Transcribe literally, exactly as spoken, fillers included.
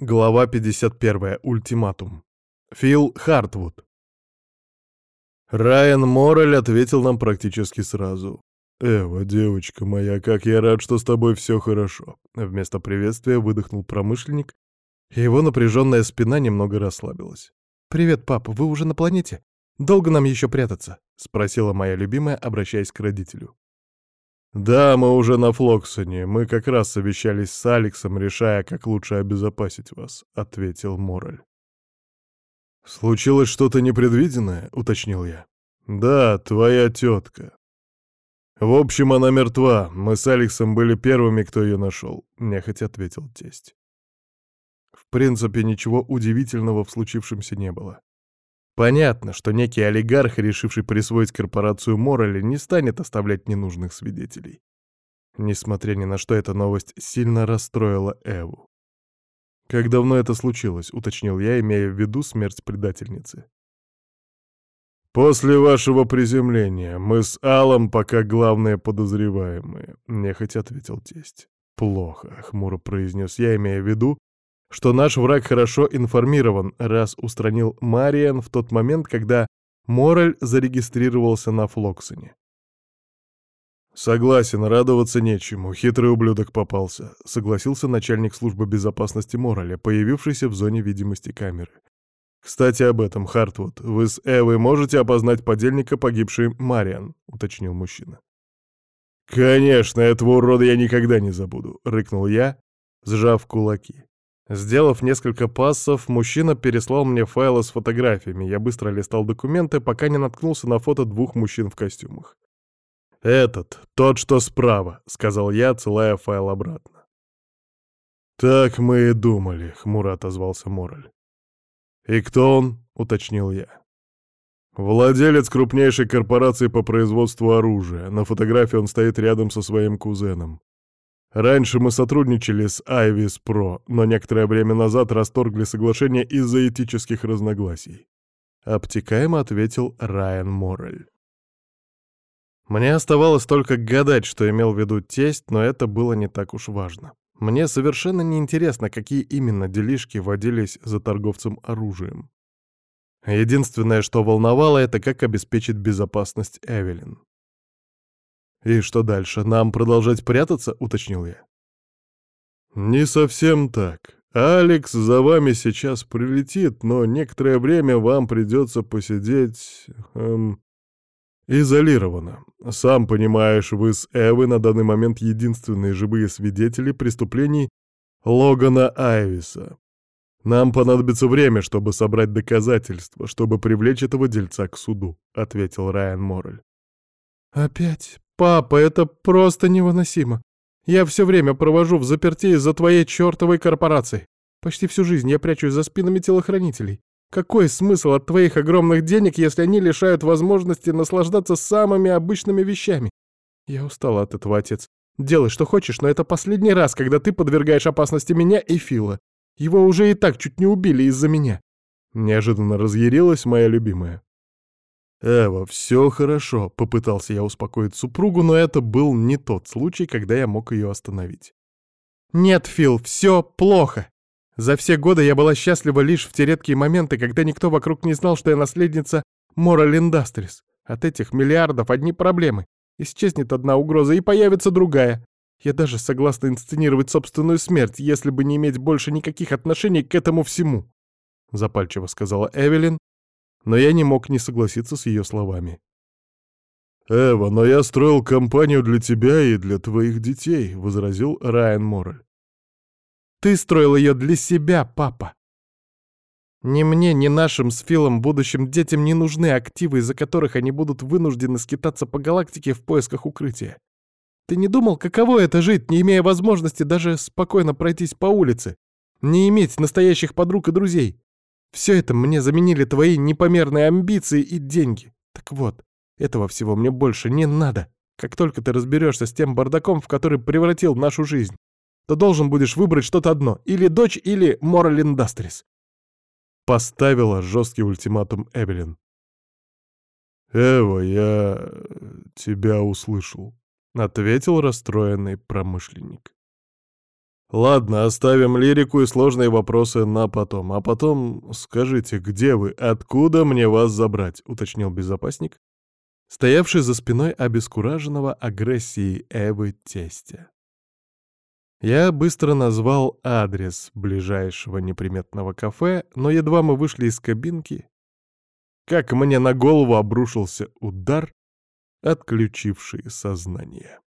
Глава пятьдесят первая. Ультиматум. Фил Хартвуд. Райан Моррель ответил нам практически сразу. «Эва, девочка моя, как я рад, что с тобой все хорошо». Вместо приветствия выдохнул промышленник, и его напряженная спина немного расслабилась. «Привет, папа, вы уже на планете? Долго нам еще прятаться?» — спросила моя любимая, обращаясь к родителю. «Да, мы уже на Флоксоне. Мы как раз совещались с Алексом, решая, как лучше обезопасить вас», — ответил Моррель. «Случилось что-то непредвиденное?» — уточнил я. «Да, твоя тетка. В общем, она мертва. Мы с Алексом были первыми, кто ее нашел», — нехотя ответил тесть. В принципе, ничего удивительного в случившемся не было. Понятно, что некий олигарх, решивший присвоить корпорацию Морреля, не станет оставлять ненужных свидетелей. Несмотря ни на что, эта новость сильно расстроила Эву. «Как давно это случилось?» — уточнил я, имея в виду смерть предательницы. «После вашего приземления. Мы с Аллом пока главные подозреваемые», — нехотя ответил тесть. «Плохо», — хмуро произнес я, имея в виду, что наш враг хорошо информирован, раз устранил Мариан в тот момент, когда Моррель зарегистрировался на Флоксоне. «Согласен, радоваться нечему, хитрый ублюдок попался», — согласился начальник службы безопасности Морреля, появившийся в зоне видимости камеры. «Кстати, об этом, Хартвуд, вы с Эвой можете опознать подельника погибшей Мариан?» — уточнил мужчина. «Конечно, этого урода я никогда не забуду», — рыкнул я, сжав кулаки. Сделав несколько пассов, мужчина переслал мне файлы с фотографиями. Я быстро листал документы, пока не наткнулся на фото двух мужчин в костюмах. «Этот, тот, что справа», — сказал я, отсылая файл обратно. «Так мы и думали», — хмуро отозвался Моррель. «И кто он?» — уточнил я. «Владелец крупнейшей корпорации по производству оружия. На фотографии он стоит рядом со своим кузеном. Раньше мы сотрудничали с Айвис Про, но некоторое время назад расторгли соглашение из-за этических разногласий», — обтекаемо ответил Райан Моррель. Мне оставалось только гадать, что имел в виду тесть, но это было не так уж важно. Мне совершенно не интересно, какие именно делишки водились за торговцем оружием. Единственное, что волновало, это как обеспечить безопасность Эвелин. «И что дальше? Нам продолжать прятаться?» — уточнил я. «Не совсем так. Алекс за вами сейчас прилетит, но некоторое время вам придется посидеть... Эм, изолированно. Сам понимаешь, вы с Эвой на данный момент единственные живые свидетели преступлений Логана Айвиса. Нам понадобится время, чтобы собрать доказательства, чтобы привлечь этого дельца к суду», — ответил Райан Моррель. «Опять? Папа, это просто невыносимо. Я все время провожу в заперти из-за твоей чертовой корпорации. Почти всю жизнь я прячусь за спинами телохранителей. Какой смысл от твоих огромных денег, если они лишают возможности наслаждаться самыми обычными вещами? Я устала от этого, отец. Делай, что хочешь, но это последний раз, когда ты подвергаешь опасности меня и Фила. Его уже и так чуть не убили из-за меня». Неожиданно разъярилась моя любимая. «Эва, все хорошо», — попытался я успокоить супругу, но это был не тот случай, когда я мог ее остановить. «Нет, Фил, все плохо. За все годы я была счастлива лишь в те редкие моменты, когда никто вокруг не знал, что я наследница Моррель Индастрис. От этих миллиардов одни проблемы. Исчезнет одна угроза, и появится другая. Я даже согласна инсценировать собственную смерть, если бы не иметь больше никаких отношений к этому всему», — запальчиво сказала Эвелин, но я не мог не согласиться с ее словами. «Эва, но я строил компанию для тебя и для твоих детей», — возразил Райан Моррель. «Ты строил ее для себя, папа. Ни мне, ни нашим с Филом будущим детям не нужны активы, из-за которых они будут вынуждены скитаться по галактике в поисках укрытия. Ты не думал, каково это жить, не имея возможности даже спокойно пройтись по улице, не иметь настоящих подруг и друзей? Все это мне заменили твои непомерные амбиции и деньги. Так вот, этого всего мне больше не надо. Как только ты разберешься с тем бардаком, в который превратил нашу жизнь, то должен будешь выбрать что-то одно. Или дочь, или Моррель Индастрис». Поставила жесткий ультиматум Эвелин. «Эва, я тебя услышал», — ответил расстроенный промышленник. Ладно, оставим лирику и сложные вопросы на потом. А потом скажите, где вы, откуда мне вас забрать?» — уточнил безопасник, стоявший за спиной обескураженного агрессией Эвы тестя. Я быстро назвал адрес ближайшего неприметного кафе, но едва мы вышли из кабинки, как мне на голову обрушился удар, отключивший сознание.